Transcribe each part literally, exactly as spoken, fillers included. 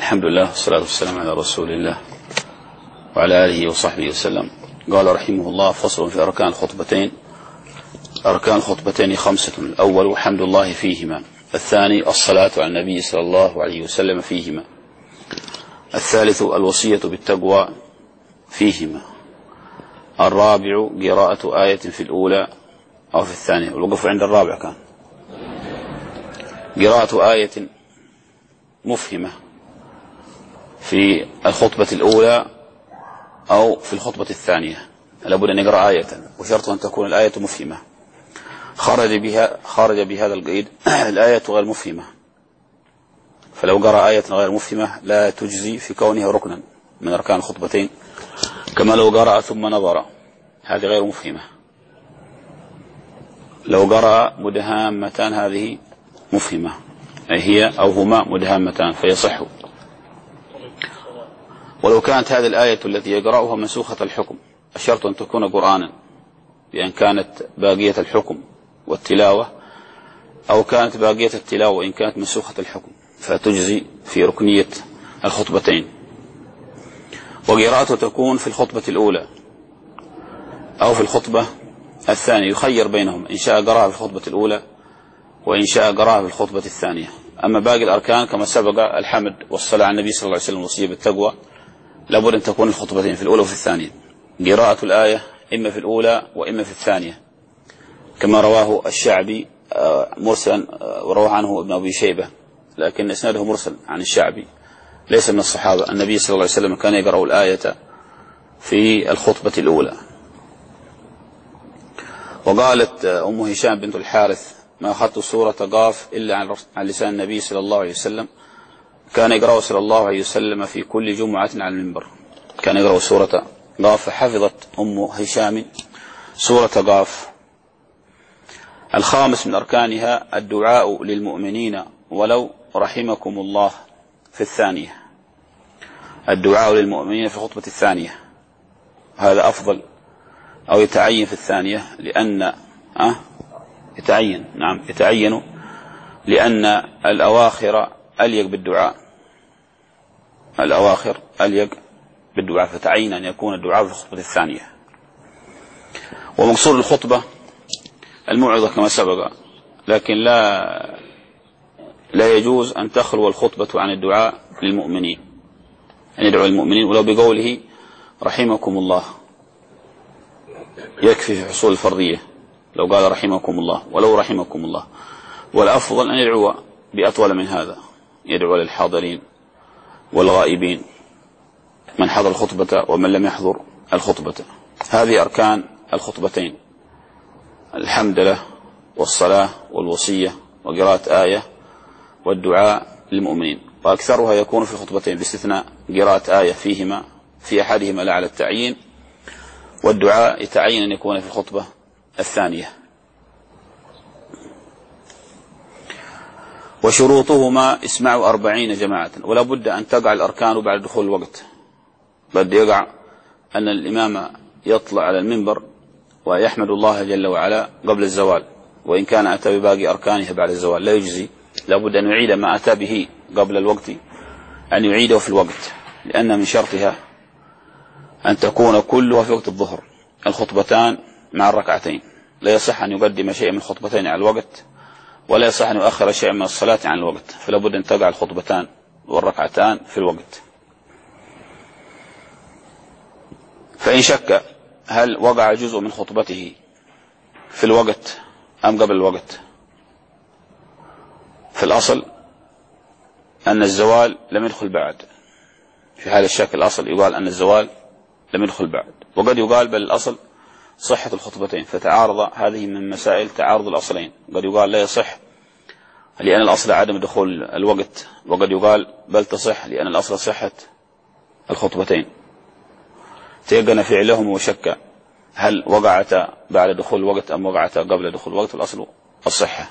الحمد لله والصلاة والسلام على رسول الله وعلى آله وصحبه وسلم. قال رحمه الله: فصل في أركان الخطبتين. أركان الخطبتين خمسة: الأول حمد الله فيهما، الثاني الصلاة على النبي صلى الله عليه وسلم فيهما، الثالث الوصية بالتقوى فيهما، الرابع قراءة آية في الأولى أو في الثانية. والوقف عند الرابع كان قراءة آية مفهمة في الخطبة الأولى أو في الخطبة الثانية، لابد أن يقرأ آية، وشرط أن تكون الآية مفهمة. خرج بها خرج بهذا القيد الآية غير مفهمة، فلو قرأ آية غير مفهمة لا تجزي في كونها ركنا من أركان الخطبتين، كما لو قرأ ثم نظر، هذه غير مفهمة. لو قرأ مدهامتان هذه مفهمة، أي هي أو هما مدهامتان فيصح. ولو كانت هذه الآية التي يقرأها منسوخة الحكم، الشرط أن تكون قرآنا، بأن كانت باقية الحكم والتلاوة، أو كانت باقية التلاوة وإن كانت منسوخة الحكم، فتجزي في ركنية الخطبتين. وقراءته تكون في الخطبة الأولى أو في الخطبة الثانية، يخير بينهم، إن شاء قرأها في الخطبة الأولى وإن شاء قرأها في الخطبة الثانية. أما باقي الأركان كما سبق، الحمد والصلاة على النبي صلى الله عليه وسلم والوصية بالتقوى، لابد أن تكون الخطبتين في الأولى وفي الثانية. قراءة الآية إما في الأولى وإما في الثانية، كما رواه الشعبي مرسلا، ورواه عنه ابن أبي شيبة، لكن إسناده مرسل عن الشعبي ليس من الصحابة. النبي صلى الله عليه وسلم كان يقرأ الآية في الخطبة الأولى. وقالت أم هشام بنت الحارث: ما أخذت سورة قاف إلا عن لسان النبي صلى الله عليه وسلم، كان يقرأ صلى الله عليه وسلم في كل جمعة على المنبر، كان يقرأ سورة قاف، فحفظت أم هشام سورة قاف. الخامس من أركانها الدعاء للمؤمنين ولو رحمكم الله في الثانية، الدعاء للمؤمنين في الخطبة الثانية، هذا أفضل، أو يتعين في الثانية، لأن أه يتعين نعم يتعين لأن الأواخر أليق بالدعاء، الأواخر أليق بالدعاء، فتعين أن يكون الدعاء في الخطبة الثانية. ومقصود الخطبة الموعظة كما سبق، لكن لا لا يجوز أن تخلو الخطبة عن الدعاء للمؤمنين، أن يدعو المؤمنين ولو بقوله رحمكم الله، يكفي في حصول الفرضية لو قال رحمكم الله ولو رحمكم الله. والأفضل أن يدعو بأطول من هذا، يدعو للحاضرين والغائبين، من حضر الخطبة ومن لم يحضر الخطبة. هذه أركان الخطبتين: الحمد لله والصلاة والوصية وقراءة آية والدعاء للمؤمنين. وأكثرها يكون في الخطبتين باستثناء قراءة آية فيهما في أحدهما لا على التعيين، والدعاء يتعين أن يكون في الخطبة الثانية. وشروطهما اسمعوا أربعين جماعة، ولا بد أن تقع الأركان بعد دخول الوقت، بد يقع أن الإمام يطلع على المنبر ويحمد الله جل وعلا قبل الزوال، وإن كان أتى بباقي أركانها بعد الزوال لا يجزي، لا بد أن يعيد ما أتى به قبل الوقت، أن يعيده في الوقت، لأن من شرطها أن تكون كلها في وقت الظهر، الخطبتان مع الركعتين، لا يصح أن يقدم شيء من الخطبتين على الوقت، ولا يصح أن يؤخر شيء من الصلاة عن الوقت، فلا بد أن تقع الخطبتان والركعتان في الوقت. فإن شك هل وقع جزء من خطبته في الوقت أم قبل الوقت، في الأصل أن الزوال لم يدخل بعد، في هذا الشكل الأصل يقال أن الزوال لم يدخل بعد، وقد يقال بل الأصل صحة الخطبتين، فتعارض، هذه من مسائل تعارض الأصلين، قد يقال لا يصح لأن الأصل عدم دخول الوقت، وقد يقال بل تصح لأن الأصل صحة الخطبتين. تيقن فعلهم وشك هل وقعت بعد دخول الوقت أم وقعت قبل دخول الوقت، الأصل الصحة،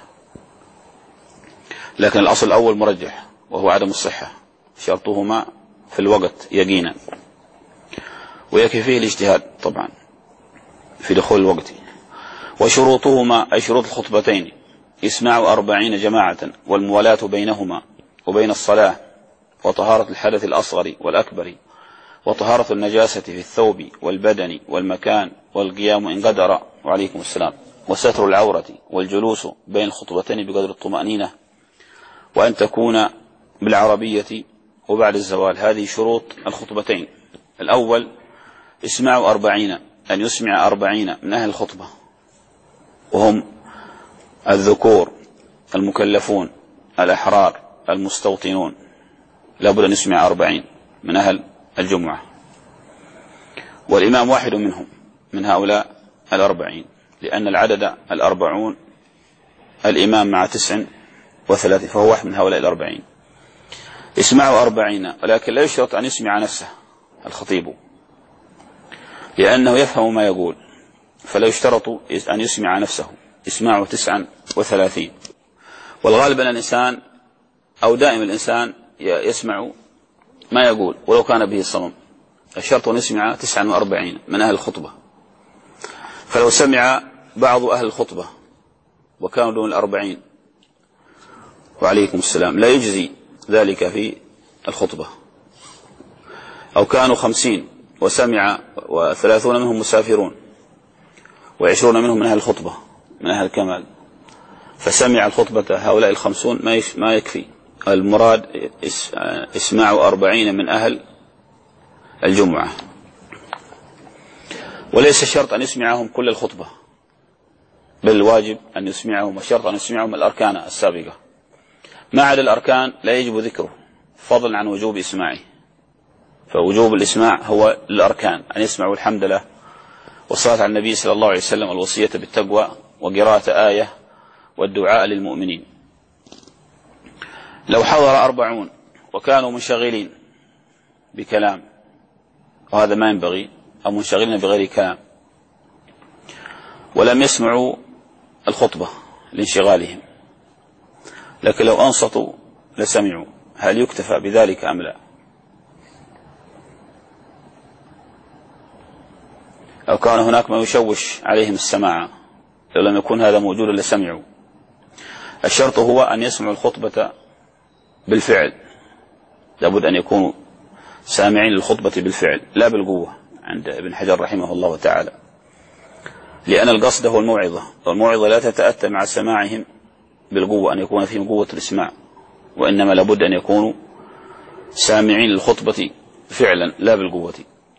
لكن الأصل الأول مرجح وهو عدم الصحة، شرطهما في الوقت يقينا، ويكفي فيه الاجتهاد طبعا في دخول الوقت. وشروطهما أي شروط الخطبتين: اسماع أربعين جماعة، والموالاة بينهما وبين الصلاة وطهارة الحدث الأصغر والأكبر، وطهارة النجاسة في الثوب والبدن والمكان والقيام إن قدر، وعليكم السلام، وستر العورة، والجلوس بين الخطبتين بقدر الطمأنينة، وأن تكون بالعربية وبعد الزوال. هذه شروط الخطبتين. الأول اسماع أربعين، أن يسمع أربعين من أهل الخطبة، وهم الذكور المكلفون الأحرار المستوطنون، لابد أن يسمع أربعين من أهل الجمعة، والإمام واحد منهم من هؤلاء الأربعين، لأن العدد الأربعون الإمام مع تسع وثلاثين، فهو واحد من هؤلاء الأربعين. اسمعوا أربعين، ولكن لا يشترط أن يسمع نفسه الخطيب، لأنه يفهم ما يقول، فلا يشترط أن يسمع نفسه. اسمعوا تسعا وثلاثين. والغالب أن الإنسان أو دائم الإنسان يسمع ما يقول ولو كان به الصمم. الشرط أن يسمع تسعا وأربعين من أهل الخطبة. فلو سمع بعض أهل الخطبة وكانوا دون الأربعين، وعليكم السلام، لا يجزي ذلك في الخطبة. أو كانوا خمسين وسمع وثلاثون منهم مسافرون، وعشرون منهم من أهل الخطبة من أهل الكمال، فسمع الخطبة هؤلاء الخمسون ما يكفي. المراد اسماع أربعين من أهل الجمعة. وليس الشرط أن يسمعهم كل الخطبة، بل الواجب أن يسمعهم، الشرط أن يسمعهم الأركان السابقة. ما عدا الأركان لا يجب ذكره فضلا عن وجوب إسماعه، فوجوب الإسماع هو الأركان، أن يسمعوا الحمد لله والصلاة على النبي صلى الله عليه وسلم والوصية بالتقوى وقراءة آية والدعاء للمؤمنين. لو حضر أربعون وكانوا منشغلين بكلام، وهذا ما ينبغي، أو منشغلين بغير كلام، ولم يسمعوا الخطبة لانشغالهم، لكن لو أنصتوا لسمعوا، هل يكتفى بذلك أم لا؟ أو كان هناك ما يشوش عليهم السماع، لو لم يكن هذا موجودا لسمعوا. الشرط هو أن يسمعوا الخطبة بالفعل، لابد أن يكونوا سامعين للخطبة بالفعل لا بالقوة عند ابن حجر رحمه الله تعالى، لأن القصد هو الموعظة، والموعظة لا تتأتى مع سماعهم بالقوة، أن يكون فيهم قوة الإسماع، وإنما لابد أن يكونوا سامعين للخطبة فعلا لا بالقوة.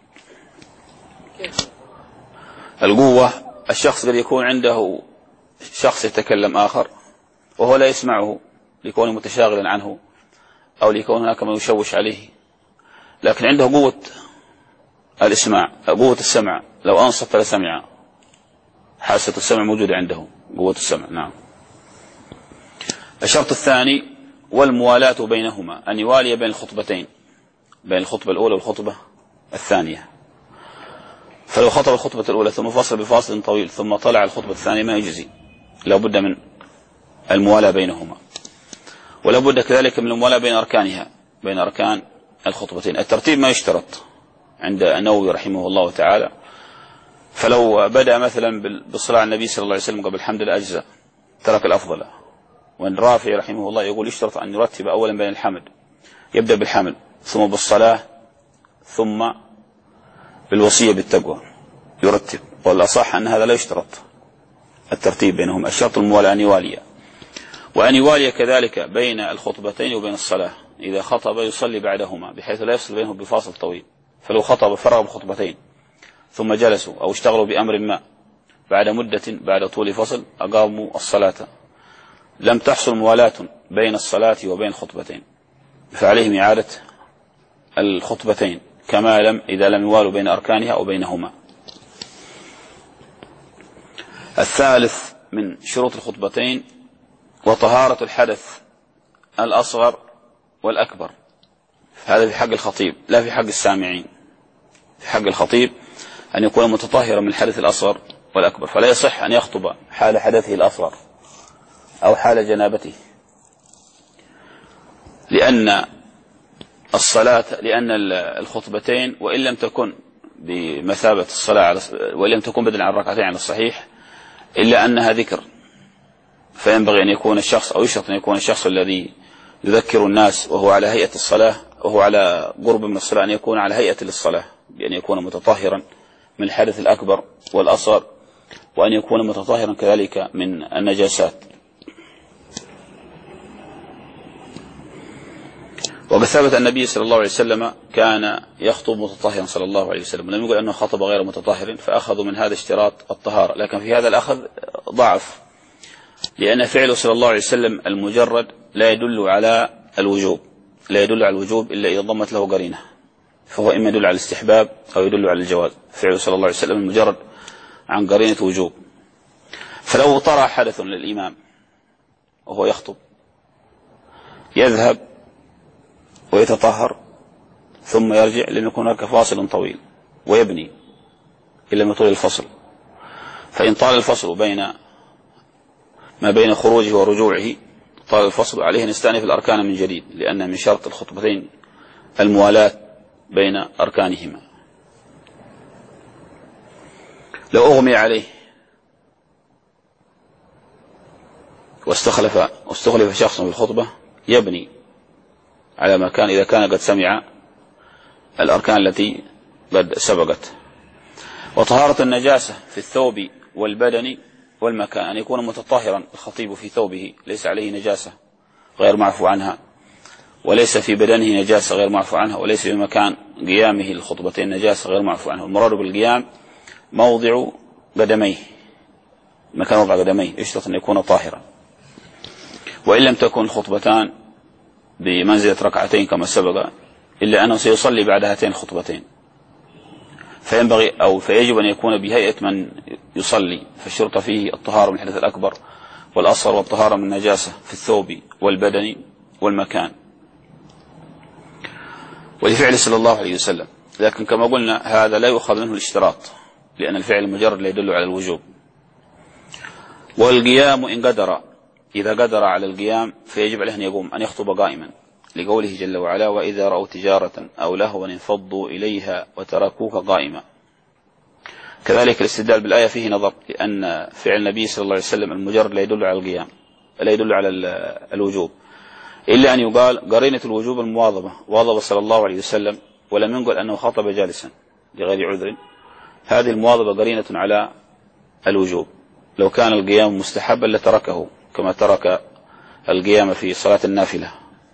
القوة الشخص قد يكون عنده شخص يتكلم آخر وهو لا يسمعه لكونه متشاغلا عنه، أو ليكون هناك ما يشوش عليه، لكن عنده قوة الإسماع، قوة السمع، لو أنصت لسمع، حاسة السمع موجودة عنده، قوة السمع. نعم. الشرط الثاني والموالاة بينهما، أن يوالي بين الخطبتين، بين الخطبة الأولى والخطبة الثانية. فلو خطب الخطبة الأولى ثم فصل بفاصل طويل ثم طلع الخطبة الثانية ما يجزي، لا بد من الموالاة بينهما. ولا بد كذلك من الموالاة بين أركانها، بين أركان الخطبتين. الترتيب ما يشترط عند النووي رحمه الله تعالى، فلو بدأ مثلا بالصلاة على النبي صلى الله عليه وسلم قبل الحمد لله أجزاء، ترك الأفضل. وأن رافع رحمه الله يقول يشترط أن يرتب أولا بين الحمد، يبدأ بالحمد ثم بالصلاة ثم بالوصية بالتقوى يرتب، والأصح أن هذا لا يشترط الترتيب بينهم، الشرط الموالاة أن يوالي، وأن يوالي كذلك بين الخطبتين وبين الصلاة. إذا خطب يصلي بعدهما بحيث لا يفصل بينهم بفاصل طويل. فلو خطب فرغ بخطبتين ثم جلسوا أو اشتغلوا بأمر ما، بعد مدة بعد طول فصل أقاموا الصلاة، لم تحصل موالاة بين الصلاة وبين الخطبتين، فعليهم إعادة الخطبتين كما لم إذا لم يوالوا بين أركانها أو بينهما. الثالث من شروط الخطبتين وطهارة الحدث الأصغر والأكبر. هذا في حق الخطيب لا في حق السامعين. في حق الخطيب أن يكون متطهرا من الحدث الأصغر والأكبر، فلا يصح أن يخطب حال حدثه الأصغر أو حال جنابته، لأن الصلاة لأن الخطبتين وإن لم تكن بمثابة الصلاة وإن لم تكن بدلا عن ركعتين على الصحيح إلا أنها ذكر، فينبغي أن يكون الشخص أو يشرط أن يكون الشخص الذي يذكر الناس وهو على هيئة الصلاة وهو على قرب من الصلاة أن يكون على هيئة للصلاة، بأن يكون متطهرا من الحدث الأكبر والأصغر، وأن يكون متطهرا كذلك من النجاسات. وقد ثبت النبي صلى الله عليه وسلم كان يخطب متطهرا صلى الله عليه وسلم، لم يقل أنه خطب غير متطهر، فأخذوا من هذا اشتراط الطهارة. لكن في هذا الأخذ ضعف، لأن فعله صلى الله عليه وسلم المجرد لا يدل على الوجوب، لا يدل على الوجوب إلا إذا ضمت له قرينة، فهو إما يدل على الاستحباب أو يدل على الجواز. فعله صلى الله عليه وسلم المجرد عن قرينة وجوب. فلو طرأ حدث للإمام وهو يخطب يذهب ويتطهر ثم يرجع، لم يكن هناك فاصل طويل، ويبني إلا ما طول الفصل. فإن طال الفصل بين ما بين خروجه ورجوعه، طال الفصل، عليه أن يستأنف الأركان من جديد، لأن من شرط الخطبتين الموالاة بين أركانهما. لو أغمي عليه واستخلف واستخلف شخص في الخطبة يبني على ما كان إذا كان قد سمع الأركان التي قد سبقت. وطهارة النجاسة في الثوب والبدن والمكان، أن يكون متطهرا الخطيب في ثوبه ليس عليه نجاسة غير معفو عنها، وليس في بدنه نجاسة غير معفو عنها، وليس في مكان قيامه الخطبتين نجاسة غير معفو عنها. المراد بالقيام موضع قدميه، مكان وضع قدميه يشترط أن يكون طاهرا. وإن لم تكن الخطبتان بمنزلة ركعتين كما سبق، إلا أنه سيصلي بعد هاتين الخطبتين، فينبغي أو فيجب أن يكون بهيئة من يصلي، فالشرط فيه الطهارة من الحدث الأكبر والأصغر، والطهارة من النجاسة في الثوب والبدن والمكان، ولفعل صلى الله عليه وسلم. لكن كما قلنا هذا لا يؤخذ منه الاشتراط، لأن الفعل المجرد لا يدل على الوجوب. والقيام إن قدر، إذا قدر على القيام فيجب عليه أن يقوم، أن يخطب قائما، لقوله جل وعلا: وإذا رأوا تجارة أو لهوا انفضوا إليها وتركوك قائما. كذلك الاستدلال بالآية فيه نظر، لأن فعل النبي صلى الله عليه وسلم المجرد لا يدل على القيام، لا يدل على الوجوب، إلا أن يقال قرينة الوجوب المواظبة، واظب صلى الله عليه وسلم ولم ينقل أنه خطب جالسا لغير عذر. هذه المواظبة قرينة على الوجوب. لو كان القيام مستحبا لتركه، كما ترك القيام في صلاة النافلة،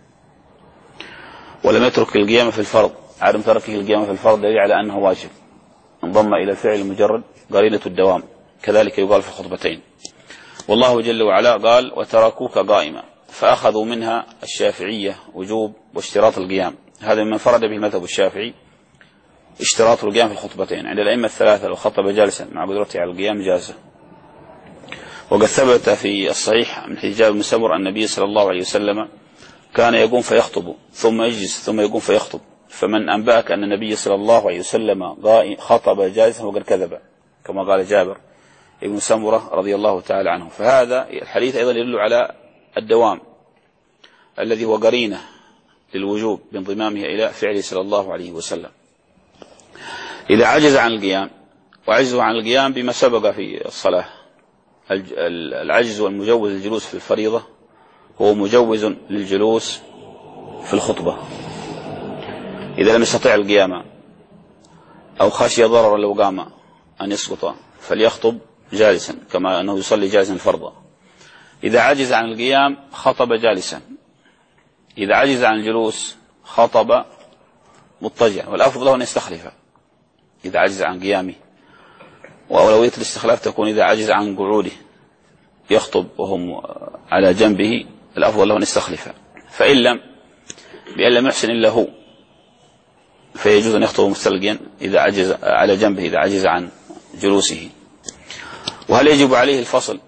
ولم يترك القيام في الفرض. عدم تركه القيام في الفرض دليل على أنه واجب، انضم إلى الفعل المجرد قرينة الدوام. كذلك يقال في الخطبتين. والله جل وعلا قال: وتركوك قائما، فأخذوا منها الشافعية وجوب واشتراط القيام. هذا مما فرد به المذهب الشافعي، اشتراط القيام في الخطبتين. عند الأئمة الثلاثة لو خطب جالسا مع قدرته على القيام جازه. وقد ثبت في الصحيح من حديث جابر بن سمرة أن النبي صلى الله عليه وسلم كان يقوم فيخطب ثم يجلس ثم يقوم فيخطب، فمن أنبأك أن النبي صلى الله عليه وسلم خطب جالسا وقد كذب، كما قال جابر بن سمرة رضي الله تعالى عنه. فهذا الحديث أيضا يدل على الدوام الذي هو قرينة للوجوب بانضمامه إلى فعله صلى الله عليه وسلم. إذا عجز عن القيام، وعجزه عن القيام بما سبق في الصلاة، العجز والمجوز الجلوس في الفريضة هو مجوز للجلوس في الخطبة. إذا لم يستطع القيام أو خشي ضرر لو قام أن يسقط فليخطب جالسا، كما أنه يصلي جالسا فرضا. إذا عجز عن القيام خطب جالسا، إذا عجز عن الجلوس خطب مضطجعا، والأفضل له أن يستخلف إذا عجز عن قيامه. وأولوية الاستخلاف تكون إذا عجز عن قعوده يخطب وهم على جنبه، الأفضل له أن يستخلف. فإن لم بأن لم يحسن إلا هو فيجوز أن يخطب مستلقيا إذا عجز على جنبه، إذا عجز عن جلوسه. وهل يجب عليه الفصل؟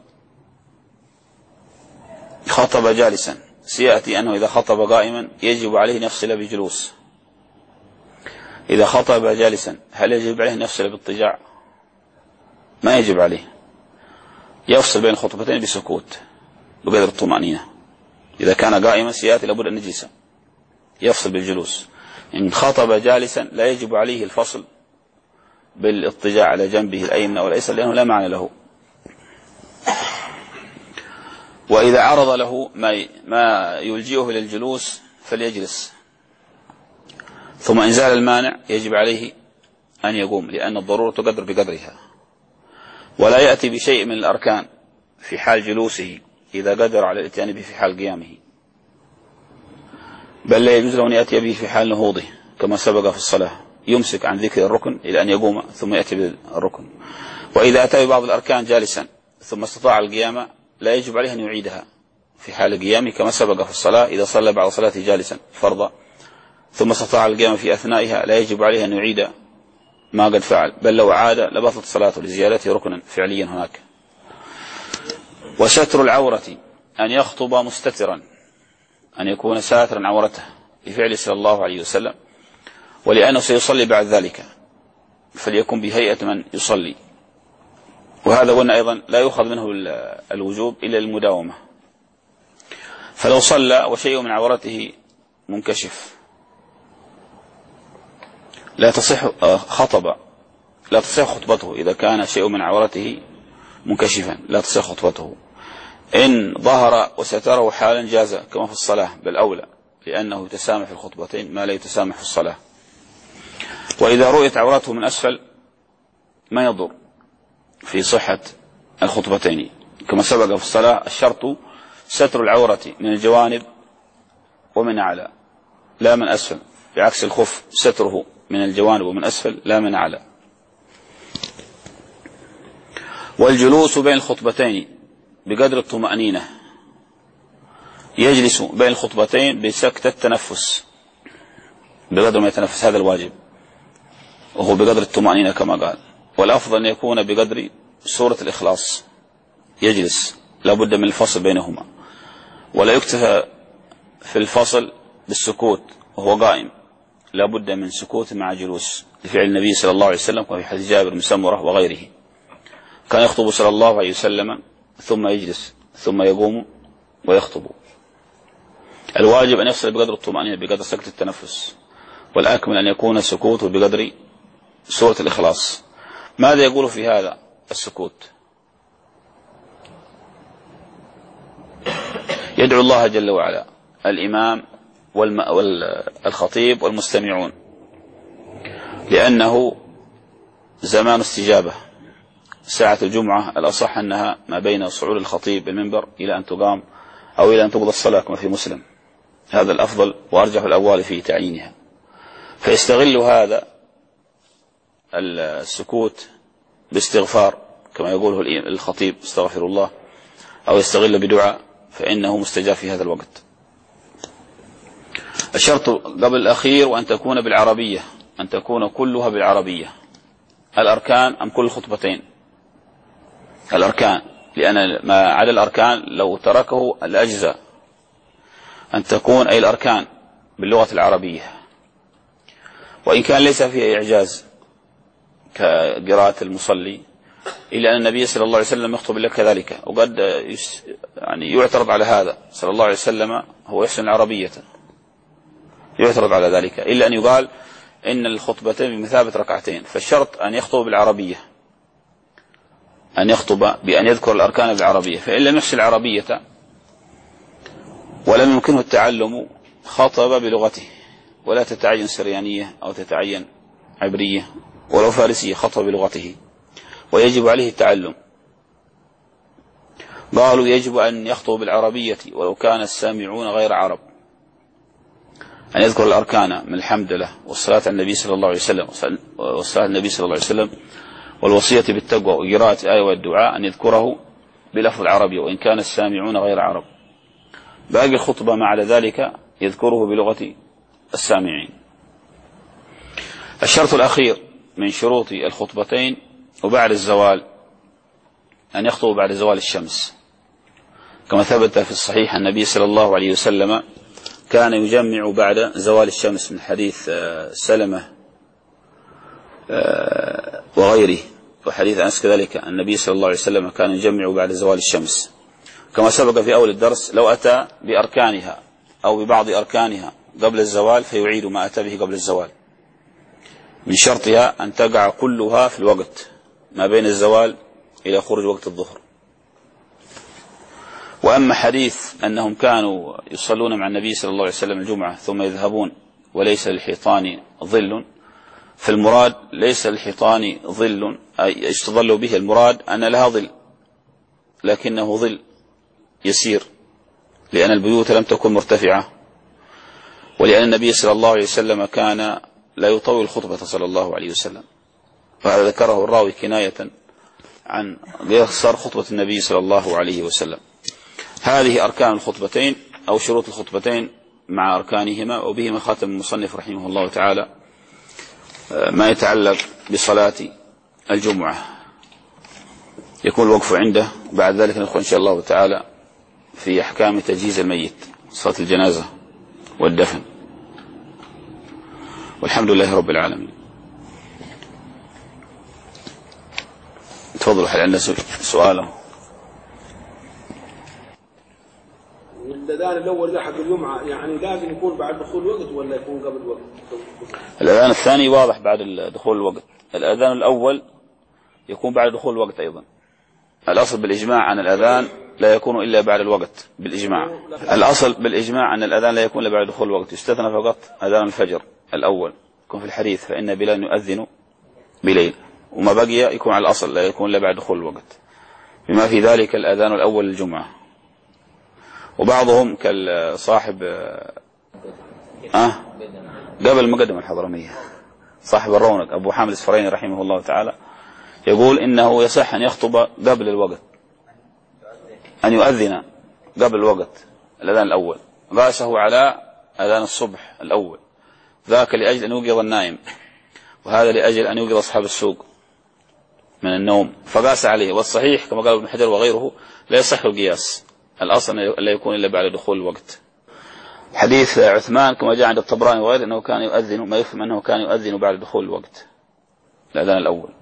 خطب جالسا، سيأتي أنه إذا خطب قائما يجب عليه أن يفصل بجلوس. إذا خطب جالسا هل يجب عليه أن يفصل باضطجاع؟ ما يجب عليه، يفصل بين الخطبتين بسكوت بقدر الطمأنينة. إذا كان قائما سيأتي لابد أن يجلس، يفصل بالجلوس. إن خطب جالسا لا يجب عليه الفصل بالاضطجاع على جنبه الأيمن أو الأيسر، لأنه لا معنى له. وإذا عرض له ما ما يلجئه إلى الجلوس فليجلس، ثم إن زال المانع يجب عليه أن يقوم، لأن الضرورة تقدر بقدرها، ولا يأتي بشيء من الأركان في حال جلوسه إذا قدر على الاتيان به في حال قيامه، بل لا يجوز له أن يأتي به في حال نهوضه كما سبق في الصلاة، يمسك عن ذكر الركن إلى أن يقوم ثم يأتي بالركن. وإذا أتى ببعض الأركان جالسا ثم استطاع القيام لا يجب عليه أن يعيدها في حال قيامه كما سبق في الصلاة، إذا صلى بعد صلاته جالسا فرضا ثم استطاع القيام في أثنائها لا يجب عليه أن يعيد ما قد فعل، بل لو عاد لبطلت صلاته لزيادته ركنا فعليا هناك. وستر العورة أن يخطب مستترا، أن يكون ساترا عورته لفعل صلى الله عليه وسلم، ولأنه سيصلي بعد ذلك فليكن بهيئة من يصلي، وهذا قلنا أيضا لا يؤخذ منه الوجوب إلا المداومة، فلو صلى وشيء من عورته منكشف لا تصح خطب لا تصح خطبته، إذا كان شيء من عورته منكشفا لا تصح خطبته. إن ظهر وستره حالا جاز كما في الصلاة، بل أولى، لأنه يتسامح في الخطبتين ما لا يتسامح في الصلاة. وإذا رؤيت عورته من أسفل ما يضر في صحة الخطبتين كما سبق في الصلاة، الشرط ستر العورة من الجوانب ومن أعلى لا من أسفل، بعكس الخف ستره من الجوانب ومن أسفل لا من أعلى. والجلوس بين الخطبتين بقدر الطمأنينة، يجلس بين الخطبتين بسكت التنفس بقدر ما يتنفس، هذا الواجب، وهو بقدر الطمأنينة كما قال. والأفضل أن يكون بقدر سورة الإخلاص، يجلس لا بد من الفصل بينهما، ولا يكتفى في الفصل بالسكوت وهو قائم، لا بد من سكوت مع جلوس، لفعل النبي صلى الله عليه وسلم وفي حديث جابر بن سمرة وغيره، كان يخطب صلى الله عليه وسلم ثم يجلس ثم يقوم ويخطب. الواجب أن يفصل بقدر الطمأنينة بقدر سكت التنفس، والأكمل أن يكون السكوت بقدر سورة الإخلاص. ماذا يقول في هذا السكوت؟ يدعو الله جل وعلا الإمام والخطيب والمستمعون، لأنه زمان استجابة. ساعة الجمعة الأصح أنها ما بين صعود الخطيب بالمنبر إلى أن تقام أو إلى أن تقضى الصلاة كما في مسلم، هذا الأفضل وأرجح الأقوال في تعيينها. فيستغل هذا السكوت باستغفار كما يقوله الخطيب استغفر الله، أو يستغل بدعاء فإنه مستجاب في هذا الوقت. الشرط قبل الأخير وأن تكون بالعربية، أن تكون كلها بالعربية. الأركان أم كل الخطبتين؟ الأركان، لأن ما على الأركان لو تركه الأجزاء، أن تكون أي الأركان باللغة العربية، وإن كان ليس فيها إعجاز كقراءة المصلي، إلا أن النبي صلى الله عليه وسلم يخطب لك كذلك، وقد يعني يعترض على هذا صلى الله عليه وسلم، هو يحسن العربية، يعترض على ذلك، إلا أن يقال إن الخطبتين بمثابة ركعتين، فالشرط أن يخطب بالعربية، أن يخطب بأن يذكر الأركان بالعربية، فإن لم يحسن العربية ولم يمكنه التعلم خطب بلغته، ولا تتعين سريانية أو تتعين عبرية ولو فارسية، خطب بلغته، ويجب عليه التعلم. قالوا يجب أن يخطب بالعربية ولو كان السامعون غير عرب، أن يذكر الأركان من الحمد لله والصلاة على النبي صلى الله عليه وسلم والصلاة على النبي صلى الله عليه وسلم والوصية بالتقوى وقراءة الآية والدعاء، أن يذكره بلفظ العربي وإن كان السامعون غير عرب. باقي الخطبة مع ذلك يذكره بلغة السامعين. الشرط الأخير من شروط الخطبتين وبعد الزوال أن يخطب بعد زوال الشمس، كما ثبت في الصحيح النبي صلى الله عليه وسلم كان يجمع بعد زوال الشمس، من حديث سلمة وغيره، وحديث أنس كذلك النبي صلى الله عليه وسلم كان يجمع بعد زوال الشمس، كما سبق في أول الدرس. لو أتى بأركانها أو ببعض أركانها قبل الزوال فيعيد ما أتى به قبل الزوال. من شرطها أن تقع كلها في الوقت ما بين الزوال إلى خروج وقت الظهر. وأما حديث أنهم كانوا يصلون مع النبي صلى الله عليه وسلم الجمعة ثم يذهبون وليس للحيطان ظل، فالمراد ليس للحيطان ظل أي يستظل به، المراد أن لها ظل لكنه ظل يسير، لأن البيوت لم تكن مرتفعة، ولأن النبي صلى الله عليه وسلم كان لا يطول الخطبة صلى الله عليه وسلم، وهذا ذكره الراوي كناية عن قصر خطبة النبي صلى الله عليه وسلم. هذه أركان الخطبتين أو شروط الخطبتين مع أركانهما، وبهما خاتم المصنف رحمه الله تعالى ما يتعلق بصلاة الجمعة. يكون الوقف عنده، بعد ذلك ندخل إن شاء الله تعالى في أحكام تجهيز الميت، صلاة الجنازة والدفن. والحمد لله رب العالمين. تفضلوا، هل عندنا سؤاله؟ الأذان الأول ده حق الجمعة يعني لازم يكون بعد دخول الوقت ولا يكون قبل الوقت؟ الأذان الثاني واضح بعد دخول الوقت. الأذان الأول يكون بعد دخول الوقت أيضا. الأصل بالإجماع أن الأذان لا يكون إلا بعد الوقت بالإجماع. الأصل بالإجماع أن الأذان لا يكون إلا بعد دخول الوقت، يستثنى فقط أذان الفجر الأول يكون في الحديث فإن بلال يؤذن بليل، وما بقي يكون على الأصل لا يكون إلا بعد دخول الوقت، بما في ذلك الأذان الأول للجمعة. وبعضهم كالصاحب أه قبل مقدمة الحضرمية صاحب الرونق أبو حامد الإسفرايني رحمه الله تعالى يقول إنه يصح أن يخطب قبل الوقت، أن يؤذن قبل الوقت الأذان الأول، قاسه على أذان الصبح الأول، ذاك لأجل أن يوقظ النائم، وهذا لأجل أن يوقظ أصحاب السوق من النوم، فقاس عليه. والصحيح كما قال ابن حجر وغيره لا يصح القياس، الأصل لا يكون إلا بعد دخول الوقت. حديث عثمان كما جاء عند الطبراني وغيره أنه كان يؤذن، ما يفهم أنه كان يؤذن بعد دخول الوقت الأذان الأول.